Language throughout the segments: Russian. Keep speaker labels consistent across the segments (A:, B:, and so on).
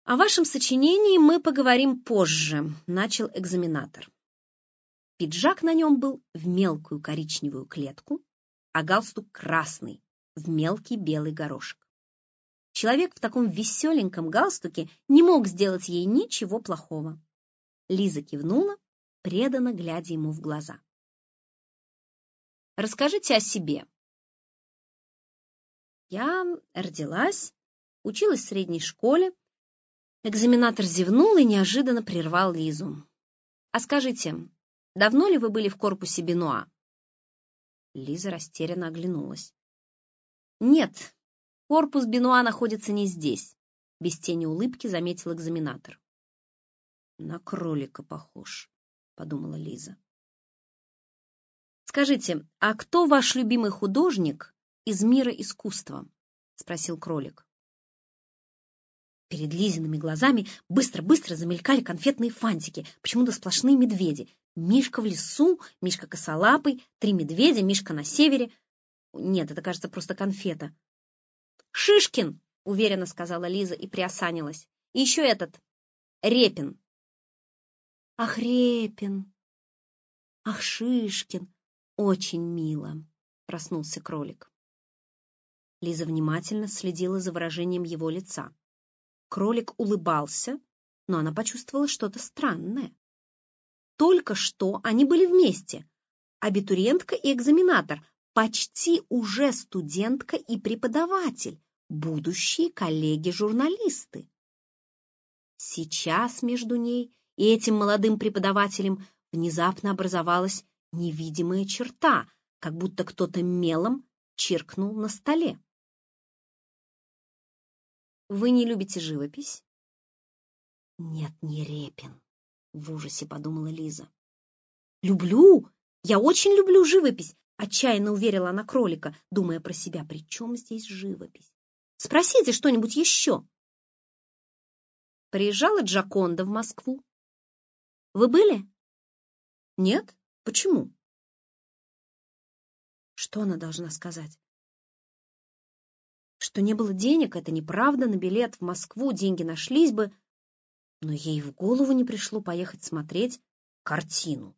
A: «О вашем сочинении мы поговорим позже», — начал экзаменатор. Пиджак на нем был в мелкую коричневую клетку, а галстук красный, в мелкий белый горошек. Человек в таком веселеньком галстуке не мог сделать ей ничего плохого. Лиза кивнула, преданно глядя ему в глаза. «Расскажите о себе». «Я родилась, училась в средней школе». Экзаменатор зевнул и неожиданно прервал Лизу. «А скажите, давно ли вы были в корпусе Бенуа?» Лиза растерянно оглянулась. «Нет, корпус Бенуа находится не здесь», — без тени улыбки заметил экзаменатор. «На кролика похож», — подумала Лиза. «Скажите, а кто ваш любимый художник из мира искусства?» — спросил кролик. Перед Лизиными глазами быстро-быстро замелькали конфетные фантики, почему-то сплошные медведи. Мишка в лесу, Мишка косолапый, 3 медведя, Мишка на севере. Нет, это, кажется, просто конфета. «Шишкин!» — уверенно сказала Лиза и приосанилась. «И еще этот, Репин». «Ах, Репин! Ах, Шишкин! Очень мило!» — проснулся кролик. Лиза внимательно следила за выражением его лица. Кролик улыбался, но она почувствовала что-то странное. Только что они были вместе. Абитуриентка и экзаменатор, почти уже студентка и преподаватель, будущие коллеги-журналисты. Сейчас между ней и этим молодым преподавателем внезапно образовалась невидимая черта, как будто кто-то мелом чиркнул на столе. «Вы не любите живопись?» «Нет, не Репин», — в ужасе подумала Лиза. «Люблю! Я очень люблю живопись!» — отчаянно уверила она кролика, думая про себя, при чем здесь живопись. «Спросите что-нибудь еще!» Приезжала Джоконда в Москву. Вы были? Нет? Почему? Что она должна сказать? Что не было денег, это неправда, на билет в Москву деньги нашлись бы, но ей в голову не пришло поехать смотреть картину.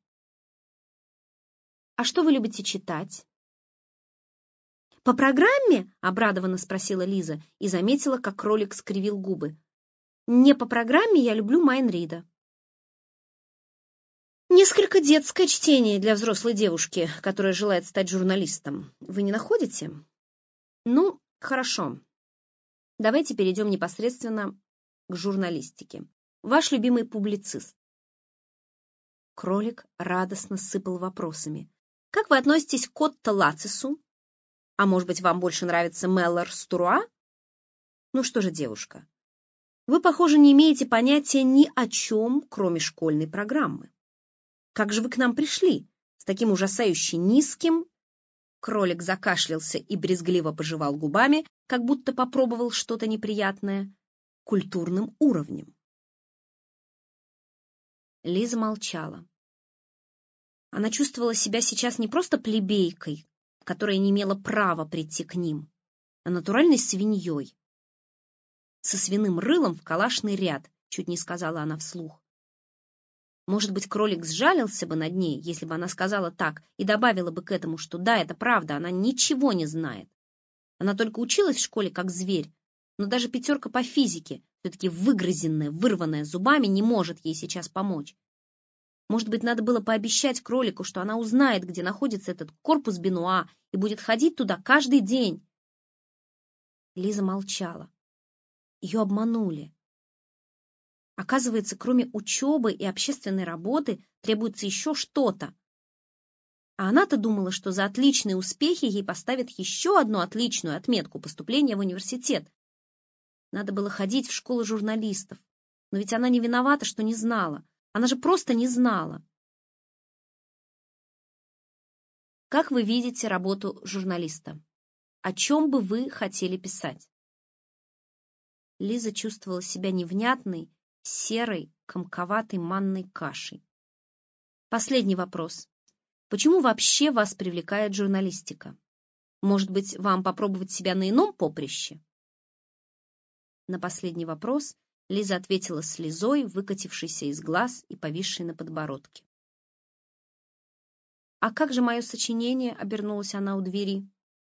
A: А что вы любите читать? По программе? Обрадованно спросила Лиза и заметила, как кролик скривил губы. Не по программе, я люблю Майн Рида. Несколько детское чтение для взрослой девушки, которая желает стать журналистом. Вы не находите? Ну, хорошо. Давайте перейдем непосредственно к журналистике. Ваш любимый публицист. Кролик радостно сыпал вопросами. Как вы относитесь к Отто Лацису? А может быть, вам больше нравится Меллор Струа? Ну что же, девушка, вы, похоже, не имеете понятия ни о чем, кроме школьной программы. Как же вы к нам пришли? С таким ужасающе низким... Кролик закашлялся и брезгливо пожевал губами, как будто попробовал что-то неприятное, культурным уровнем. Лиза молчала. Она чувствовала себя сейчас не просто плебейкой, которая не имела права прийти к ним, а натуральной свиньей. Со свиным рылом в калашный ряд, чуть не сказала она вслух. Может быть, кролик сжалился бы над ней, если бы она сказала так, и добавила бы к этому, что да, это правда, она ничего не знает. Она только училась в школе как зверь, но даже 5 по физике, все-таки выгрызенная, вырванная зубами, не может ей сейчас помочь. Может быть, надо было пообещать кролику, что она узнает, где находится этот корпус Бенуа, и будет ходить туда каждый день. Лиза молчала. Ее обманули. Оказывается, кроме учебы и общественной работы требуется еще что-то. А она-то думала, что за отличные успехи ей поставят еще одну отличную отметку поступления в университет. Надо было ходить в школу журналистов. Но ведь она не виновата, что не знала. Она же просто не знала. Как вы видите работу журналиста? О чем бы вы хотели писать? Лиза чувствовала себя невнятной, серой, комковатой манной кашей. Последний вопрос. Почему вообще вас привлекает журналистика? Может быть, вам попробовать себя на ином поприще? На последний вопрос Лиза ответила слезой, выкатившейся из глаз и повисшей на подбородке. «А как же мое сочинение?» — обернулась она у двери.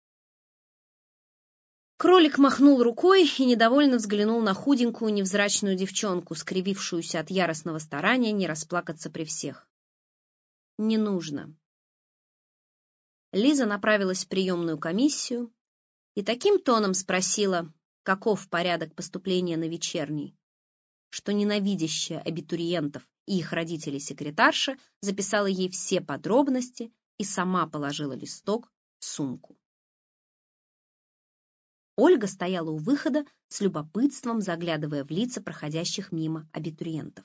A: Кролик махнул рукой и недовольно взглянул на худенькую невзрачную девчонку, скривившуюся от яростного старания не расплакаться при всех. «Не нужно». Лиза направилась в приемную комиссию и таким тоном спросила, каков порядок поступления на вечерний, что ненавидящая абитуриентов и их родителей секретарша записала ей все подробности и сама положила листок в сумку. Ольга стояла у выхода с любопытством, заглядывая в лица проходящих мимо абитуриентов.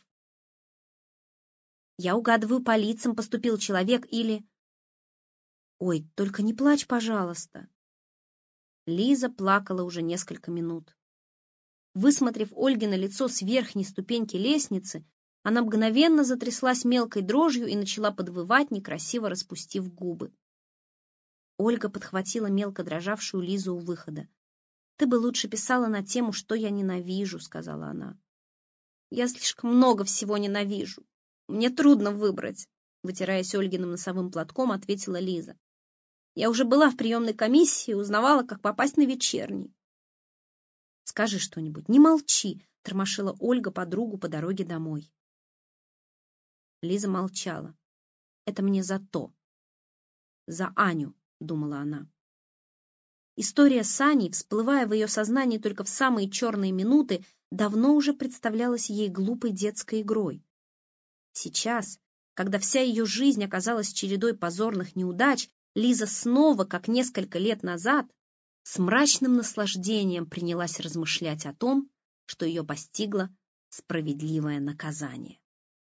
A: «Я угадываю, по лицам поступил человек или...» «Ой, только не плачь, пожалуйста!» Лиза плакала уже несколько минут. Высмотрев Ольгино лицо с верхней ступеньки лестницы, она мгновенно затряслась мелкой дрожью и начала подвывать, некрасиво распустив губы. Ольга подхватила мелко дрожавшую Лизу у выхода. «Ты бы лучше писала на тему, что я ненавижу», — сказала она. «Я слишком много всего ненавижу. Мне трудно выбрать», — вытираясь Ольгиным носовым платком, ответила Лиза. «Я уже была в приемной комиссии и узнавала, как попасть на вечерний». «Скажи что-нибудь, не молчи», — тормошила Ольга подругу по дороге домой. Лиза молчала. «Это мне за то. За Аню», — думала она. История с Аней, всплывая в ее сознании только в самые черные минуты, давно уже представлялась ей глупой детской игрой. Сейчас, когда вся ее жизнь оказалась чередой позорных неудач, Лиза снова, как несколько лет назад, с мрачным наслаждением принялась размышлять о том, что ее постигло справедливое наказание.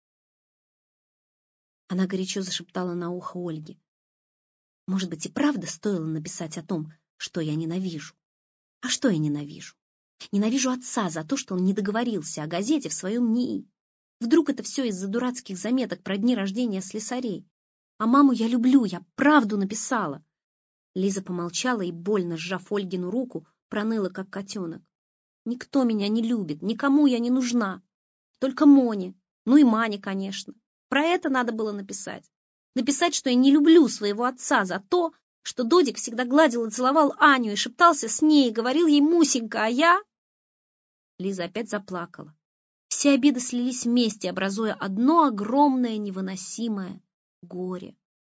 A: Она горячо зашептала на ухо Ольге. «Может быть, и правда стоило написать о том, что я ненавижу? А что я ненавижу? Ненавижу отца за то, что он не договорился о газете в своем НИИ. Вдруг это все из-за дурацких заметок про дни рождения слесарей? А маму я люблю, я правду написала». Лиза помолчала и, больно сжав Ольгину руку, проныла, как котенок. «Никто меня не любит, никому я не нужна. Только Моне, ну и Мане, конечно. Про это надо было написать. Написать, что я не люблю своего отца за то, что Додик всегда гладил и целовал Аню и шептался с ней, и говорил ей «Мусенька», а я...» Лиза опять заплакала. Все обиды слились вместе, образуя одно огромное невыносимое горе.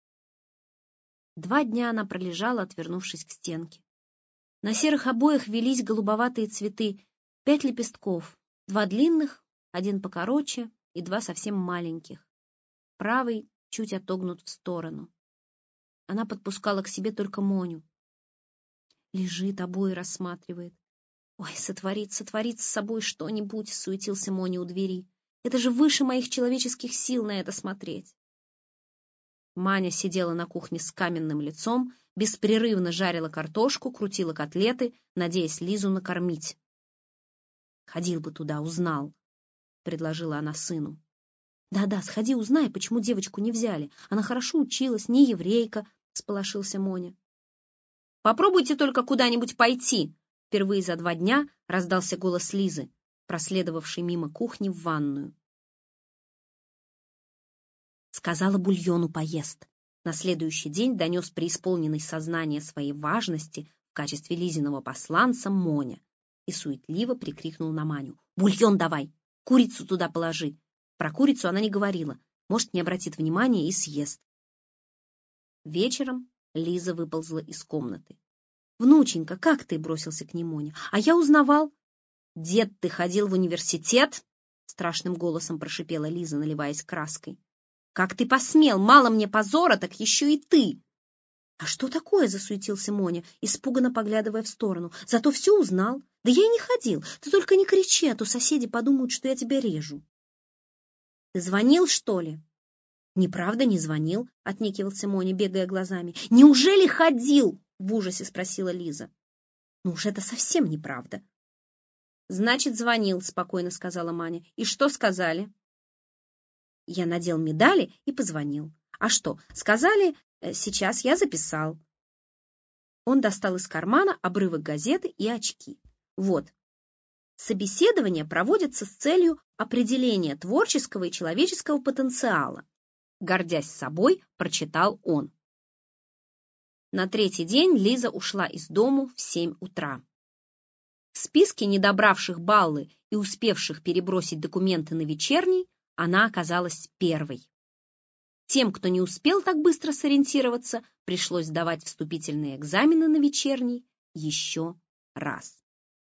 A: 2 дня она пролежала, отвернувшись к стенке. На серых обоях велись голубоватые цветы, 5 лепестков, 2 длинных, 1 покороче и 2 совсем маленьких. Правый чуть отогнут в сторону. Она подпускала к себе только Моню. Лежит, обои рассматривает. «Ой, сотворит с собой что-нибудь», — суетился Моня у двери. «Это же выше моих человеческих сил на это смотреть». Маня сидела на кухне с каменным лицом, беспрерывно жарила картошку, крутила котлеты, надеясь Лизу накормить. «Ходил бы туда, узнал», — предложила она сыну. «Да-да, сходи, узнай, почему девочку не взяли. Она хорошо училась, не еврейка», — всполошился Моня. «Попробуйте только куда-нибудь пойти», — впервые за 2 дня раздался голос Лизы, проследовавшей мимо кухни в ванную. Сказала, бульону поест. На следующий день донес преисполненный сознания своей важности в качестве Лизиного посланца Моня и суетливо прикрикнул на Маню. «Бульон давай! Курицу туда положи!» Про курицу она не говорила, может, не обратит внимания и съест. Вечером Лиза выползла из комнаты. «Внученька, как ты?» — бросился к ней Моня. «А я узнавал». «Дед, ты ходил в университет?» — страшным голосом прошипела Лиза, наливаясь краской. «Как ты посмел? Мало мне позора, так еще и ты!» «А что такое?» — засуетился Моня, испуганно поглядывая в сторону. «Зато все узнал. Да я и не ходил. Ты только не кричи, а то соседи подумают, что я тебя режу». «Ты звонил, что ли?» «Неправда, не звонил», — отнекивался Моня, бегая глазами. «Неужели ходил?» — в ужасе спросила Лиза. «Ну уж это совсем неправда». «Значит, звонил», — спокойно сказала Маня. «И что сказали?» Я надел медали и позвонил. «А что, сказали? Сейчас я записал». Он достал из кармана обрывок газеты и очки. «Вот, Собеседования проводятся с целью определения творческого и человеческого потенциала. Гордясь собой, прочитал он. На третий день Лиза ушла из дому в 7 утра. В списке недобравших баллы и успевших перебросить документы на вечерний она оказалась первой. Тем, кто не успел так быстро сориентироваться, пришлось сдавать вступительные экзамены на вечерний еще раз.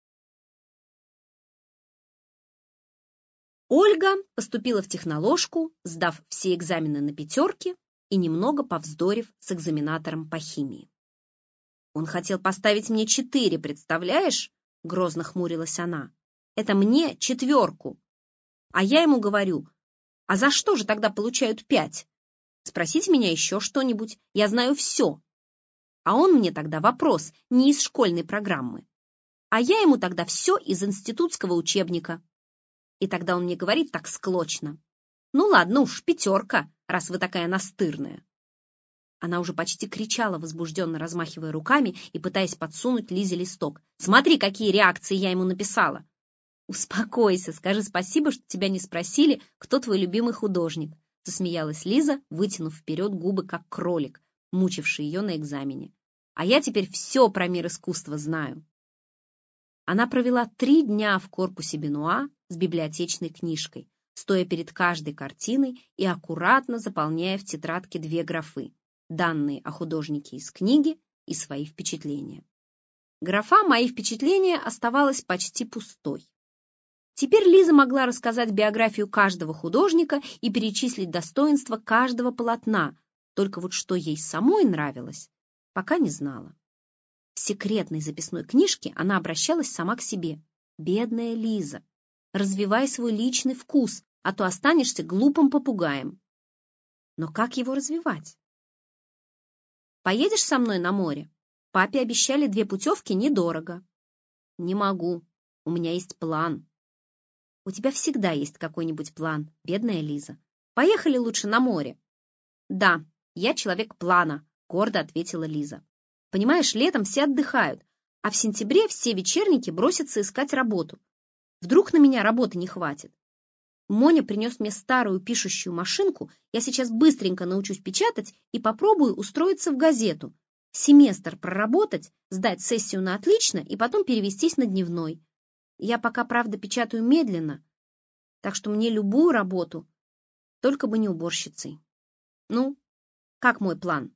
A: Ольга поступила в техноложку, сдав все экзамены на 5 и немного повздорив с экзаменатором по химии. «Он хотел поставить мне 4, представляешь?» — грозно хмурилась она. «Это мне 4. А я ему говорю, а за что же тогда получают 5? Спросите меня еще что-нибудь, я знаю все». А он мне тогда вопрос не из школьной программы, а я ему тогда все из институтского учебника. И тогда он мне говорит так склочно: «Ну ладно уж, 5, раз вы такая настырная». Она уже почти кричала, возбужденно размахивая руками и пытаясь подсунуть Лизе листок. «Смотри, какие реакции я ему написала!» «Успокойся, скажи спасибо, что тебя не спросили, кто твой любимый художник», засмеялась Лиза, вытянув вперед губы, как кролик, мучивший ее на экзамене. «А я теперь все про мир искусства знаю». Она провела 3 дня в корпусе Бенуа с библиотечной книжкой, стоя перед каждой картиной и аккуратно заполняя в тетрадке 2 графы: данные о художнике из книги и свои впечатления. Графа «Мои впечатления» оставалась почти пустой. Теперь Лиза могла рассказать биографию каждого художника и перечислить достоинства каждого полотна, только вот что ей самой нравилось, пока не знала. В секретной записной книжке она обращалась сама к себе. «Бедная Лиза, развивай свой личный вкус, а то останешься глупым попугаем». Но как его развивать? «Поедешь со мной на море? Папе обещали 2 путевки недорого». «Не могу, у меня есть план». «У тебя всегда есть какой-нибудь план, бедная Лиза. Поехали лучше на море». «Да, я человек плана», — гордо ответила Лиза. «Понимаешь, летом все отдыхают, а в сентябре все вечерники бросятся искать работу. Вдруг на меня работы не хватит. Моня принес мне старую пишущую машинку, я сейчас быстренько научусь печатать и попробую устроиться в газету. Семестр проработать, сдать сессию на отлично и потом перевестись на дневной. Я пока, правда, печатаю медленно, так что мне любую работу, только бы не уборщицей. Ну, как мой план?»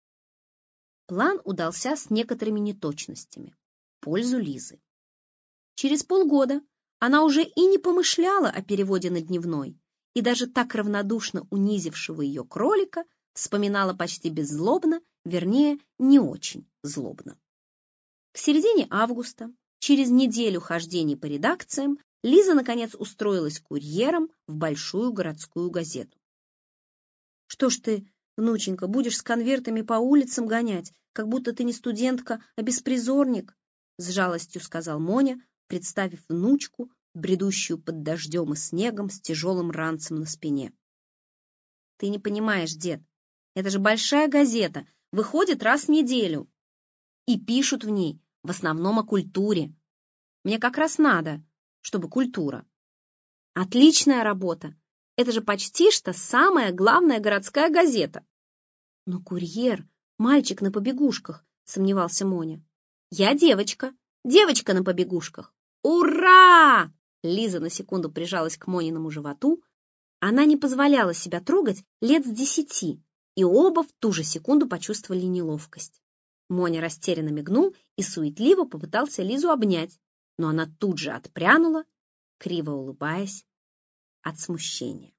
A: План удался с некоторыми неточностями в пользу Лизы. Через полгода она уже и не помышляла о переводе на дневной, и даже так равнодушно унизившего ее кролика вспоминала почти беззлобно, вернее, не очень злобно. К середине августа, через неделю хождений по редакциям, Лиза, наконец, устроилась курьером в большую городскую газету. «Что ж ты, внученька, будешь с конвертами по улицам гонять, как будто ты не студентка, а беспризорник?» с жалостью сказал Моня, представив внучку, бредущую под дождем и снегом с тяжелым ранцем на спине. «Ты не понимаешь, дед, это же большая газета, выходит раз в неделю. И пишут в ней в основном о культуре. Мне как раз надо, чтобы культура. Отличная работа. Это же почти что самая главная городская газета». «Но курьер, мальчик на побегушках», — сомневался Моня. «Я девочка, девочка на побегушках». «Ура!» Лиза на секунду прижалась к Мониному животу. Она не позволяла себя трогать лет с 10, и оба в ту же секунду почувствовали неловкость. Моня растерянно мигнул и суетливо попытался Лизу обнять, но она тут же отпрянула, криво улыбаясь от смущения.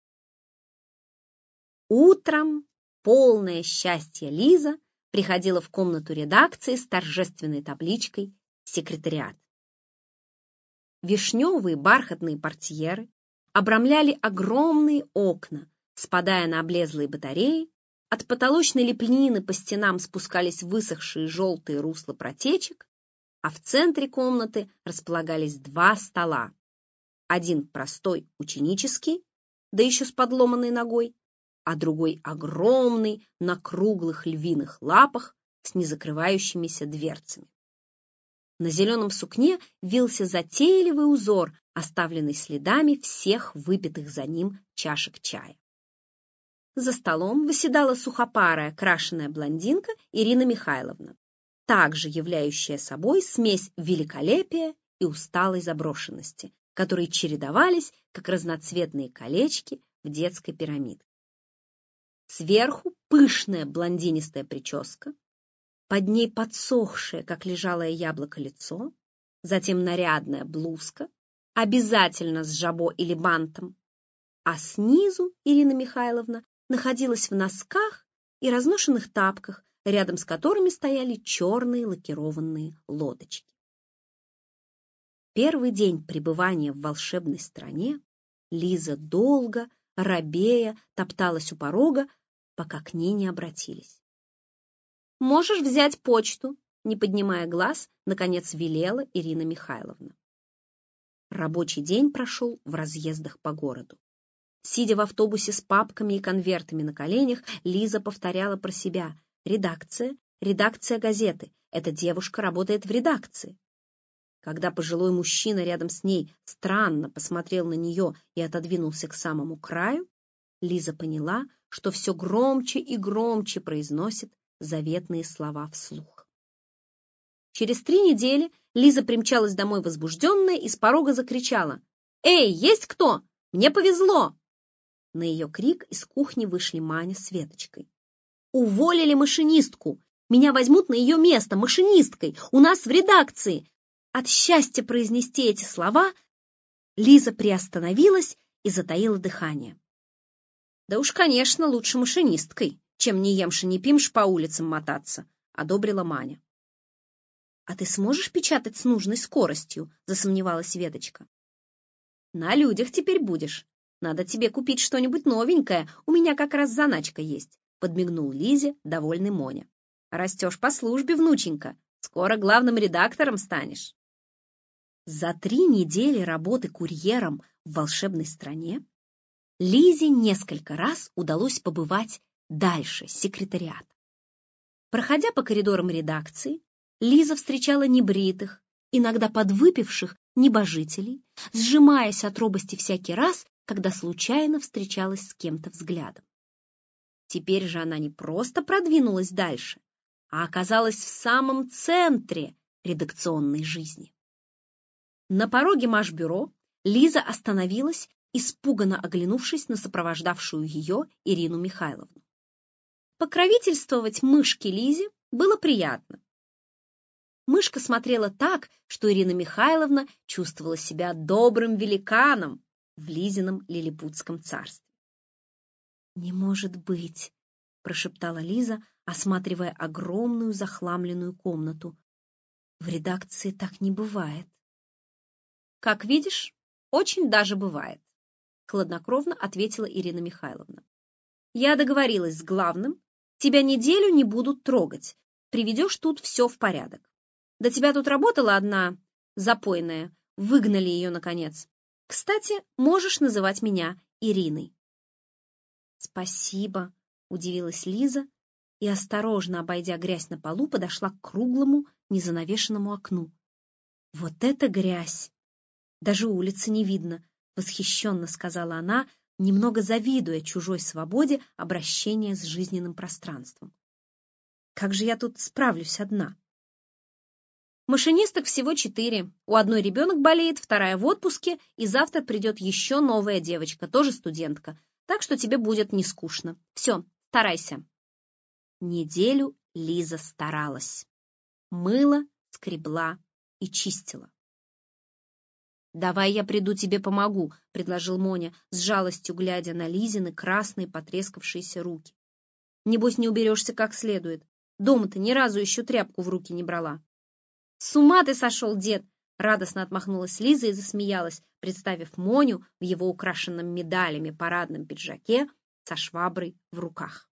A: Утром, полное счастье, Лиза приходила в комнату редакции с торжественной табличкой «Секретариат». Вишневые бархатные портьеры обрамляли огромные окна, спадая на облезлые батареи, от потолочной лепнины по стенам спускались высохшие желтые русла протечек, а в центре комнаты располагались 2 стола. Один простой ученический, да еще с подломанной ногой, а другой огромный на круглых львиных лапах с незакрывающимися дверцами. На зеленом сукне вился затейливый узор, оставленный следами всех выпитых за ним чашек чая. За столом восседала сухопарая крашеная блондинка Ирина Михайловна, также являющая собой смесь великолепия и усталой заброшенности, которые чередовались, как разноцветные колечки в детской пирамидке. Сверху пышная блондинистая прическа, под ней подсохшее, как лежалое яблоко, лицо, затем нарядная блузка, обязательно с жабо или бантом, а снизу Ирина Михайловна находилась в носках и разношенных тапках, рядом с которыми стояли черные лакированные лодочки. Первый день пребывания в волшебной стране Лиза долго, робея, топталась у порога, пока к ней не обратились. «Можешь взять почту», — не поднимая глаз, наконец велела Ирина Михайловна. Рабочий день прошел в разъездах по городу. Сидя в автобусе с папками и конвертами на коленях, Лиза повторяла про себя: «Редакция, редакция газеты. Эта девушка работает в редакции». Когда пожилой мужчина рядом с ней странно посмотрел на нее и отодвинулся к самому краю, Лиза поняла, что все громче и громче произносит заветные слова вслух. Через 3 недели Лиза примчалась домой возбужденная и с порога закричала: «Эй, есть кто? Мне повезло!» На ее крик из кухни вышли Маня с Веточкой. «Уволили машинистку! Меня возьмут на ее место машинисткой! У нас в редакции!» От счастья произнести эти слова Лиза приостановилась и затаила дыхание. «Да уж, конечно, лучше машинисткой, чем не емши не пимши по улицам мотаться», — одобрила Маня. «А ты сможешь печатать с нужной скоростью?» — засомневалась Веточка. «На людях теперь будешь. Надо тебе купить что-нибудь новенькое, у меня как раз заначка есть», — подмигнул Лизе довольный Моня. «Растешь по службе, внученька, скоро главным редактором станешь». За 3 недели работы курьером в волшебной стране Лизе несколько раз удалось побывать дальше секретариата. Проходя по коридорам редакции, Лиза встречала небритых, иногда подвыпивших небожителей, сжимаясь от робости всякий раз, когда случайно встречалась с кем-то взглядом. Теперь же она не просто продвинулась дальше, а оказалась в самом центре редакционной жизни. На пороге Машбюро Лиза остановилась, испуганно оглянувшись на сопровождавшую ее Ирину Михайловну. Покровительствовать мышке Лизе было приятно. Мышка смотрела так, что Ирина Михайловна чувствовала себя добрым великаном в Лизином лилипутском царстве. «Не может быть!» — прошептала Лиза, осматривая огромную захламленную комнату. «В редакции так не бывает». «Как видишь, очень даже бывает», — хладнокровно ответила Ирина Михайловна. «Я договорилась с главным, тебя неделю не будут трогать, приведешь тут все в порядок. До тебя тут работала одна запойная, выгнали ее, наконец. Кстати, можешь называть меня Ириной». «Спасибо», — удивилась Лиза и, осторожно обойдя грязь на полу, подошла к круглому, незанавешенному окну. «Вот это грязь! Даже улицы не видно», — восхищенно сказала она, немного завидуя чужой свободе обращения с жизненным пространством. «Как же я тут справлюсь одна?» «Машинисток всего 4. У одной ребенок болеет, вторая в отпуске, и завтра придет еще новая девочка, тоже студентка, так что тебе будет не скучно. Все, старайся». Неделю Лиза старалась. Мыла, скребла и чистила. «Давай я приду тебе помогу», — предложил Моня, с жалостью глядя на Лизины красные потрескавшиеся руки. «Небось, не уберешься как следует. Дома-то ни разу еще тряпку в руки не брала». «С ума ты сошел, дед!» — радостно отмахнулась Лиза и засмеялась, представив Моню в его украшенном медалями парадном пиджаке со шваброй в руках.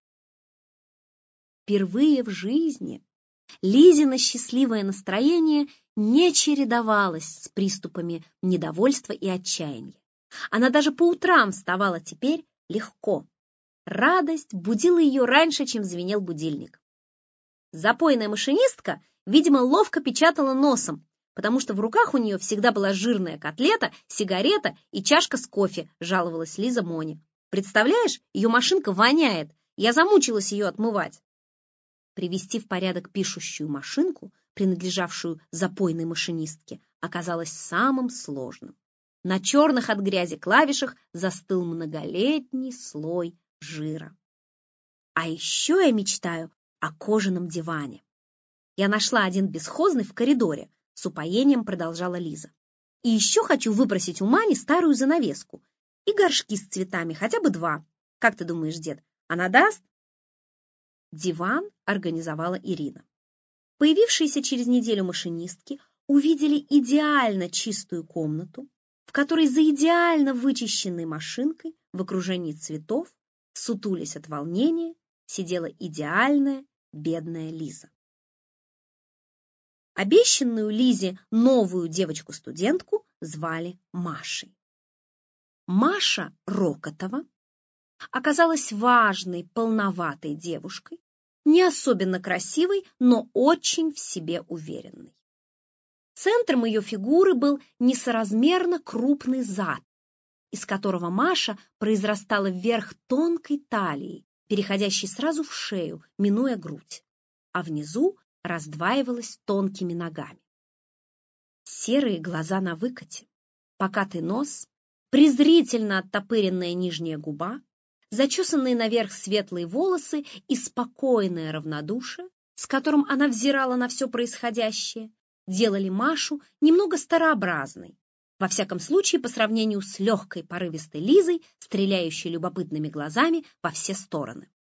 A: Впервые в жизни Лизино счастливое настроение не чередовалось с приступами недовольства и отчаяния. Она даже по утрам вставала теперь легко. Радость будила ее раньше, чем звенел будильник. Запойная машинистка, видимо, ловко печатала носом, потому что в руках у нее всегда была жирная котлета, сигарета и чашка с кофе, жаловалась Лиза Моне. Представляешь, ее машинка воняет. Я замучилась ее отмывать. Привести в порядок пишущую машинку, принадлежавшую запойной машинистке, оказалось самым сложным. На черных от грязи клавишах застыл многолетний слой жира. А еще я мечтаю о кожаном диване. Я нашла один бесхозный в коридоре, с упоением продолжала Лиза. И еще хочу выпросить у Мани старую занавеску и горшки с цветами, хотя бы 2. Как ты думаешь, дед, она даст? Диван организовала Ирина. Появившиеся через неделю машинистки увидели идеально чистую комнату, в которой за идеально вычищенной машинкой в окружении цветов, сутулясь от волнения, сидела идеальная бедная Лиза. Обещанную Лизе новую девочку-студентку звали Машей. Маша Рокотова оказалась важной, полноватой девушкой, не особенно красивой, но очень в себе уверенной. Центром ее фигуры был несоразмерно крупный зад, из которого Маша произрастала вверх тонкой талией, переходящей сразу в шею, минуя грудь, а внизу раздваивалась тонкими ногами. Серые глаза на выкате, покатый нос, презрительно оттопыренная нижняя губа, зачесанные наверх светлые волосы и спокойное равнодушие, с которым она взирала на все происходящее, делали Машу немного старообразной, во всяком случае по сравнению с легкой порывистой Лизой, стреляющей любопытными глазами во все стороны.